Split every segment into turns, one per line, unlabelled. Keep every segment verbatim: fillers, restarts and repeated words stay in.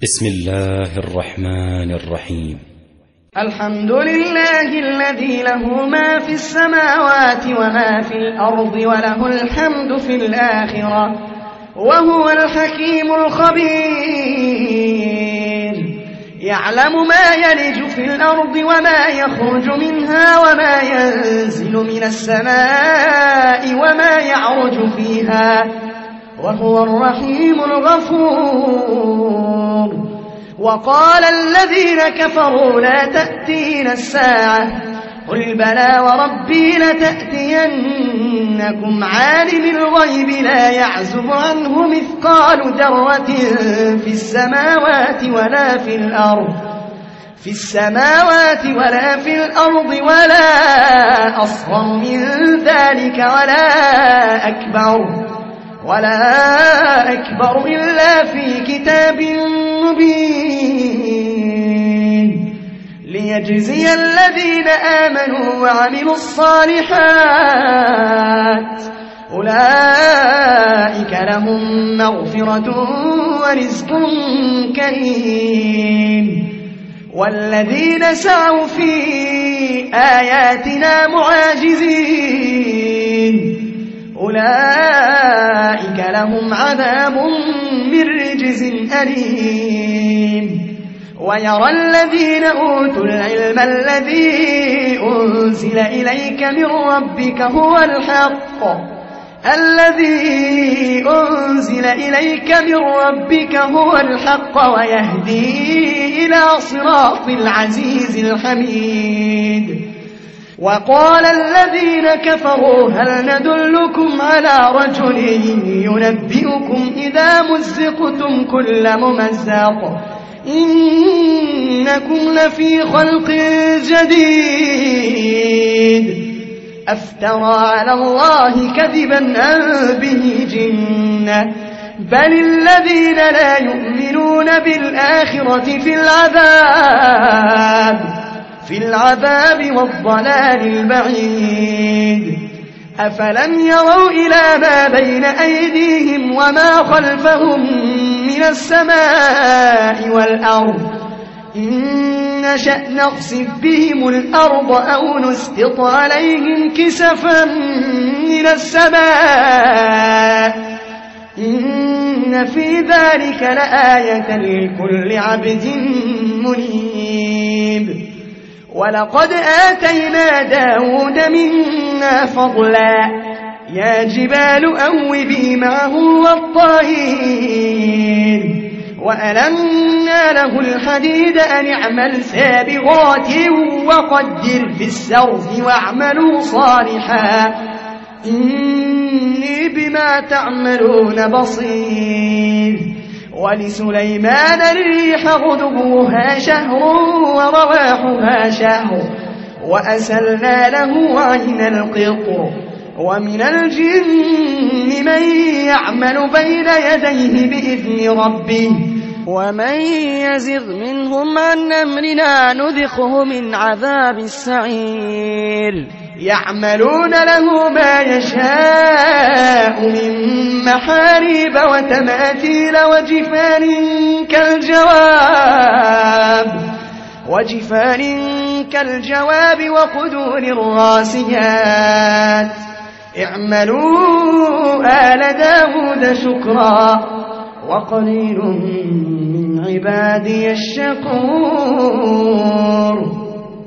بسم الله الرحمن الرحيم.
الحمد لله الذي له ما في السماوات وما في الأرض وله الحمد في الآخرة وهو الحكيم الخبير. يعلم ما يلج في الأرض وما يخرج منها وما ينزل من السماء وما يعرج فيها وهو الرحيم الغفور. وقال الذين كفروا لا تأتينا الساعة قل بلى وربي لتأتينكم عالم الغيب لا يعزب عنه مثقال ذرة في السماوات ولا في الأرض في السماوات ولا في الأرض ولا أصغر من ذلك ولا أكبر ولا أكبر إلا في كتاب مبين ليجزي الذين آمنوا وعملوا الصالحات أولئك لهم مغفرة ورزق كريم. والذين سعوا في آياتنا معاجزين أولئك لهم عذاب من رجز أليم. ويرى الذين أوتوا العلم الذي أنزل إليك من ربك هو الحق الذي أنزل إليك من ربك هو الحق ويهدي إلى صراط العزيز الحميد. وقال الذين كفروا هل ندلكم على رجل ينبئكم إذا مزقتم كل ممزق إنكم لفي خلق جديد أفترى على الله كذبا أم به جنة بل الذين لا يؤمنون بالآخرة في العذاب في العذاب والضلال البعيد. أفلم يروا إلى ما بين أيديهم وما خلفهم من السماء والأرض إن نشأ نخسف بهم الأرض أو نسقط عليهم كسفا من السماء إن في ذلك لآية لكل عبد منيب. ولقد آتينا داود منا فضلا يا جبال أوبي معه والطير وألنا له الحديد أن اعمل سابغات وقدر في السرد واعملوا صالحا إني بما تعملون بصير. ولسليمان الريح غدوها شهر ورواحها شهر وأسلنا له عين القطر. ومن الجن من يعمل بين يديه بإذن ربه ومن يزغ منهم عن أمرنا نذقه من عذاب السعير. يعملون له ما يشاء من محاريب وتماثيل وجفان كالجواب وجفان كالجواب وقدور الراسيات اعملوا آل داود شكرا وقليل من عبادي الشكور.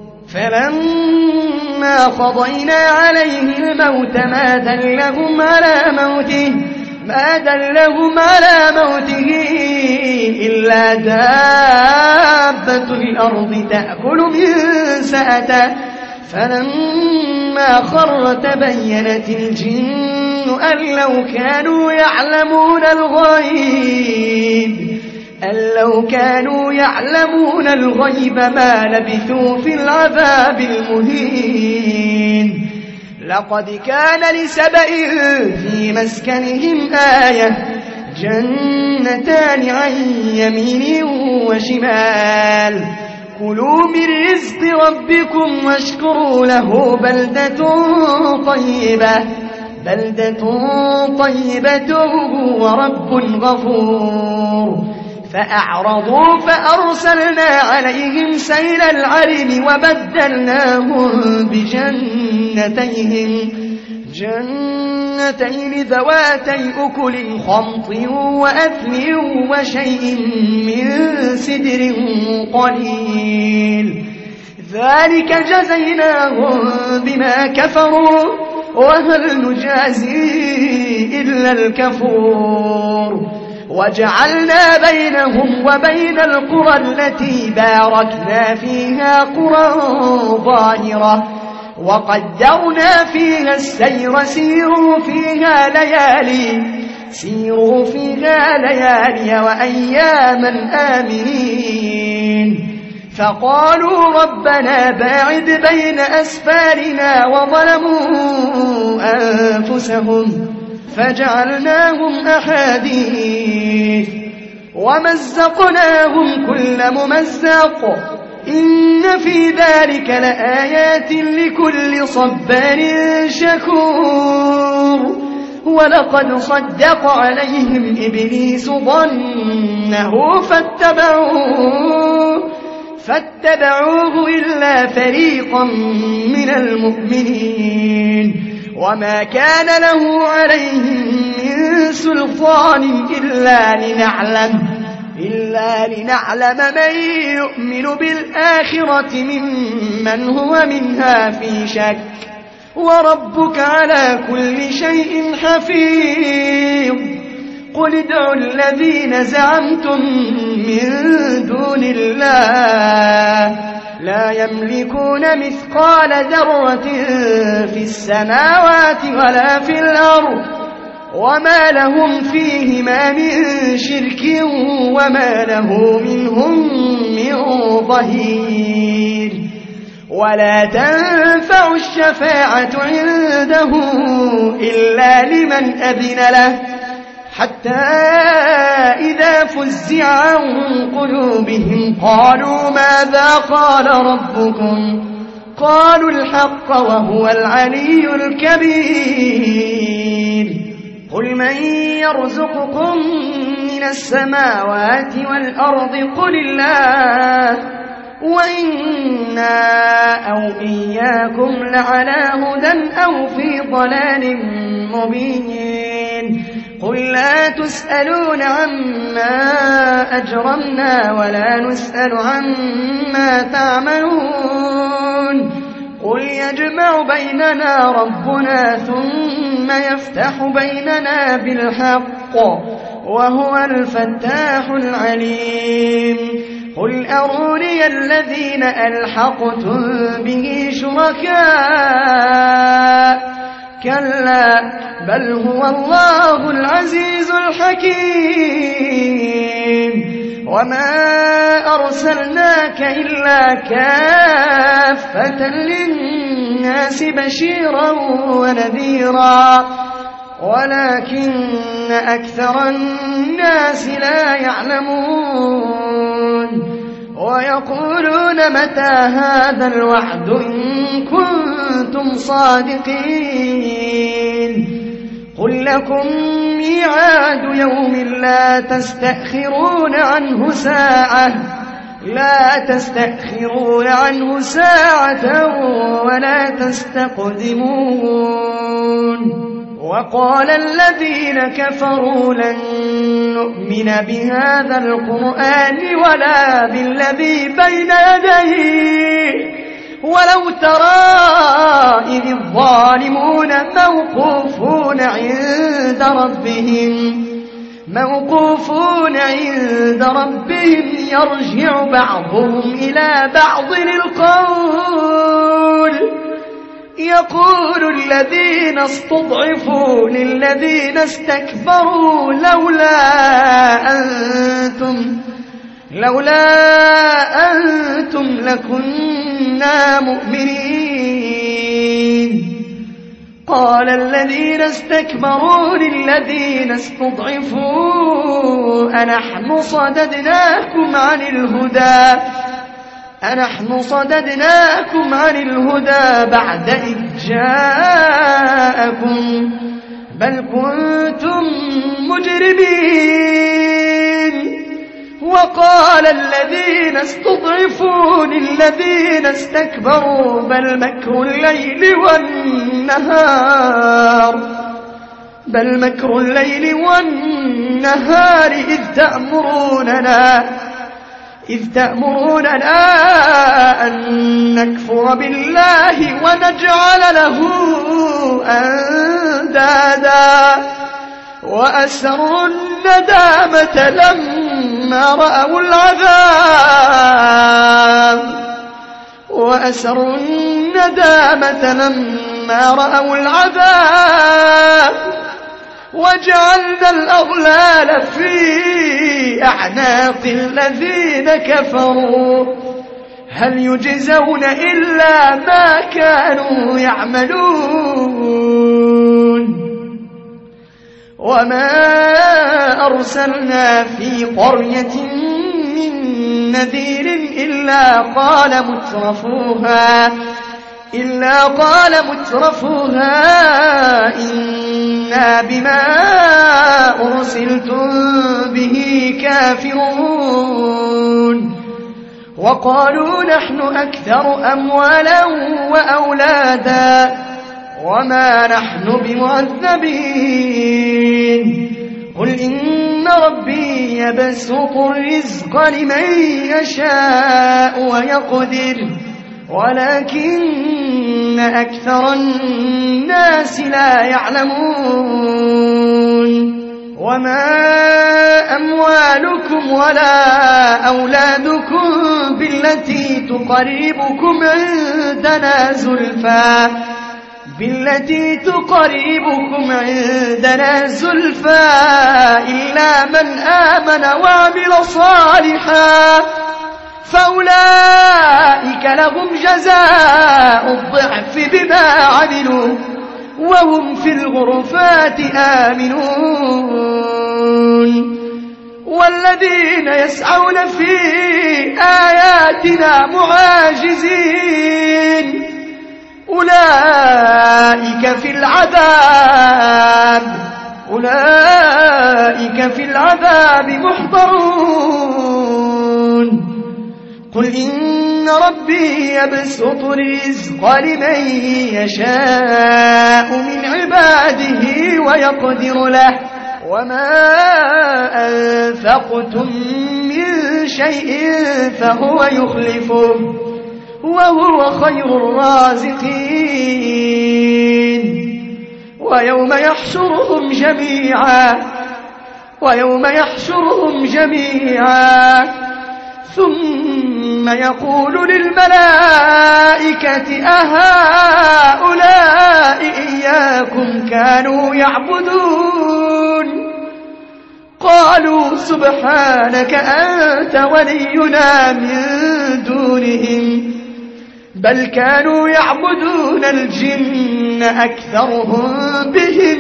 فلما قضينا عليه الموت ما دلهم على موته ما دلهم على موته إلا دابة الأرض تأكل من سأته فلما خر تبينت الجن أن لو كانوا يعلمون الغيب أن لو كانوا يعلمون الغيب ما لبثوا في العذاب المهين. لقد كان لسبأ في مسكنهم آية جنتان عن يمين وشمال كلوا من رزق ربكم واشكروا له بلدة طيبة بلدة طيبة ورب غفور. فأعرضوا فأرسلنا عليهم سيل العرم وبدلناهم بجنتيهم جنتين ذواتي أكل خمط وأثل وشيء من سدر قليل ذلك جزيناهم بما كفروا وهل نجازي إلا الكفور وجعلنا بينهم وبين القرى التي باركنا فيها قرى ظاهرة وقدرنا فيها السير سيروا فيها ليالي سيروا فيها ليالي وأياما آمنين فقالوا ربنا باعد بين أسفارنا وظلموا أنفسهم فجعلناهم أحاديث ومزقناهم كل ممزق إن في ذلك لآيات لكل صبار شكور ولقد صدق عليهم إبليس ظنه فاتبعوه فاتبعوه إلا فريقا من المؤمنين وما كان له عليهم من سلطان إلا لنعلم إلا لنعلم من يؤمن بالآخرة ممن هو منها في شك وربك على كل شيء حفيظ قل ادعوا الذين زعمتم من دون الله لا يملكون مثقال ذرة في السماوات ولا في الأرض وما لهم فيهما من شرك وما له منهم من ظهير ولا تنفع الشفاعة عنده إلا لمن أذن له حتى إذا فزع عن قلوبهم قالوا ماذا قال ربكم قالوا الحق وهو العلي الكبير قل من يرزقكم من السماوات والأرض قل الله وإنا أو إياكم لعلى هدى أو في ضلال مبين قل لا تسألون عما أجرمنا ولا نسأل عما تعملون قل يجمع بيننا ربنا ثم يفتح بيننا بالحق وهو الفتاح العليم قل أروني الذين ألحقتم به شركاء كلا بل هو الله العزيز الحكيم وما أرسلناك إلا كافة للناس بشيرا ونذيرا ولكن أكثر الناس لا يعلمون ويقولون متى هذا الوعد إن كنتم صادقين قل لكم ميعاد يوم لا تستأخرون عنه ساعة لا تستأخرون عنه ساعة ولا تستقدمون وقال الذين كفروا لن نؤمن بهذا القرآن ولا بالذي بين يديه ولو ترى إذ الظالمون موقوفون عند ربهم موقوفون عند ربهم يرجع بعضهم إلى بعض القول يقول الذين استضعفوا للذين استكبروا لولا أنتم لولا أنتم لكنا مؤمنين قال الذين استكبروا للذين استضعفوا أنحن صددناكم عن الهدى أنحن صددناكم عن الهدى بعد إذ جاءكم بل كنتم مجرمين وقال الذين استضعفوا للذين استكبروا بل مكر الليل والنهار بل مكر الليل والنهار إذ تأمروننا إذ تأمروننا أن نكفر بالله ونجعل له أندادا وأسروا الندامة لما رأوا العذاب وأسروا الندامة لما رأوا العذاب وجعلنا الأغلال في أعناق الذين كفروا هل يجزون إلا ما كانوا يعملون وما أرسلنا في قرية من نذير إلا قال مترفوها إلا قال مترفوها إنا بما أرسلتم به كافرون وقالوا نحن أكثر أموالا وأولادا وما نحن بمعذبين قل إن ربي يبسط الرزق لمن يشاء ويقدر ولكن أكثر الناس لا يعلمون وما أموالكم ولا أولادكم بالتي تقربكم عندنا زلفى بالتي تقربكم عندنا زلفى إلا من آمن وعمل صالحا فأولئك لهم جزاء الضعف بما عملوا وهم في الغرفات آمنون والذين يسعون في آياتنا معاجزين أولئك في العذاب أولئك في العذاب محضرون قل إن ربي يبسط الرزق لمن يشاء من عباده ويقدر له وما أنفقتم من شيء فهو يخلفه وهو خير الرازقين ويوم يحشرهم جميعا ويوم يحشرهم جميعا ثم يقول للملائكة أهؤلاء إياكم كانوا يعبدون قالوا سبحانك أنت ولينا من دونهم بل كانوا يعبدون الجن أكثرهم بهم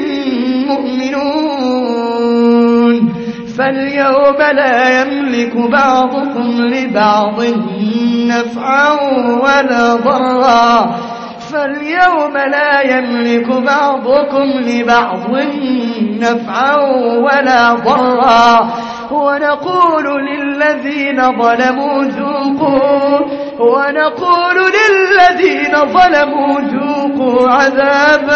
مؤمنون فاليوم لا يملك بعضكم لبعض نفعا ولا ضرا فاليوم لا يملك بعضكم لبعض نفعا ولا ضرا ونقول للذين ظلموا ذوقوا ونقول للذين ظلموا ذوقوا عذاب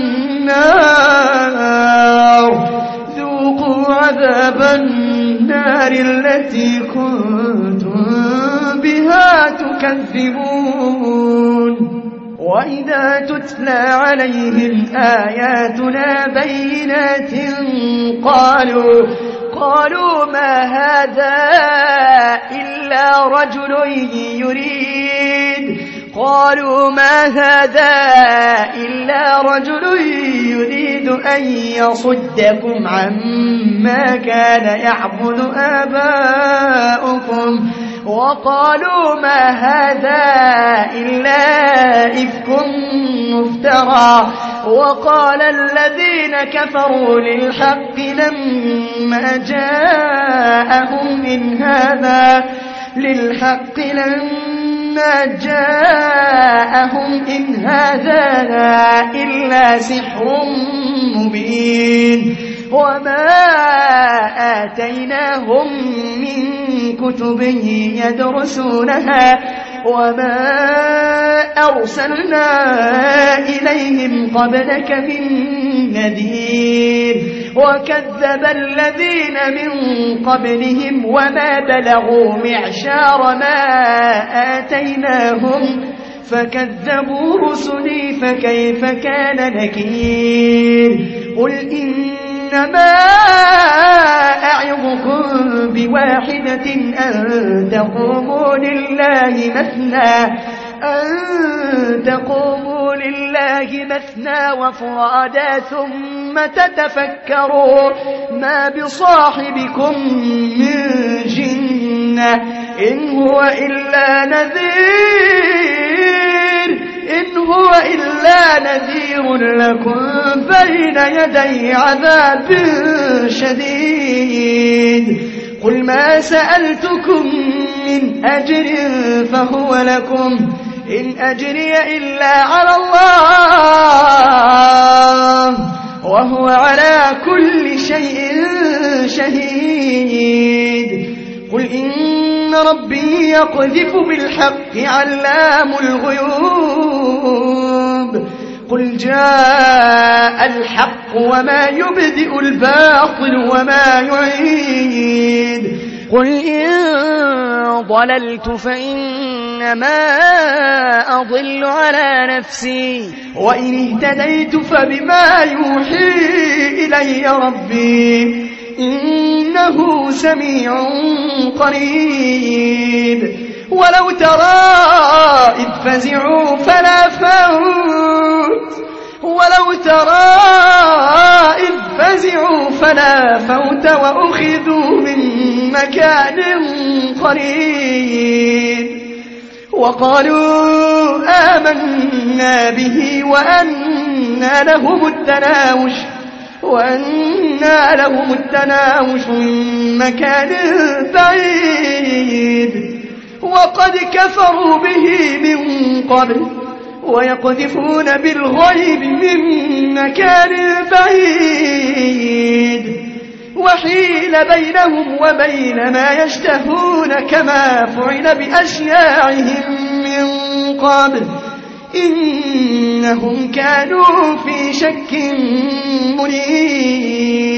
النار ذوقوا عذاب النار التي كنتم بها تكذبون وإذا تتلى عليهم آياتنا بينات قالوا قالوا ما هذا إلا رجل يريد قالوا ما هذا إلا رجل يريد أن يصدكم عما كان يعبد آباؤكم وقالوا ما هذا إلا إفك مفترى وقال الذين كفروا للحق لما جاءهم إن هذا للحق لما جاءهم إن هذا إلا سحر مبين وما آتيناهم من كتب يدرسونها وما أرسلنا إليهم قبلك من نذير وكذب الذين من قبلهم وما بلغوا معشار ما آتيناهم فكذبوا رسلي فكيف كان نكير قل إنما أعظكم بواحدة أن تقوموا لله مثنى أن تقوموا لله مثنى وفرادا ثم تتفكروا ما بصاحبكم من جنة إن هو إلا نذير إن هو إلا نذير لكم بين يدي عذاب شديد قل ما سألتكم من أجر فهو لكم إن أجري إلا على الله وهو على كل شيء شهيد قل إن ربي يقذف بالحق علام الغيوب قل جاء الحق وما يبدئ الباطل وما يعيد قل إن ضللت فإنما أضل على نفسي وإن اهتديت فبما يوحي إلي ربي إنه سميع قريب ولو ترى إذ فزعوا فلا فوت ولو ترى إذ فزعوا فلا فوت وأخذوا من مكان قريب وقالوا آمنا به وأنى لهم التناوش وأنى لهم التناوش من مكان بعيد وقد كفروا به من قبل ويقذفون بالغيب من مكان بعيد وحيل بينهم وبين ما يشتهون كما فعل بأشياعهم من قبل إنهم كانوا في شك مريب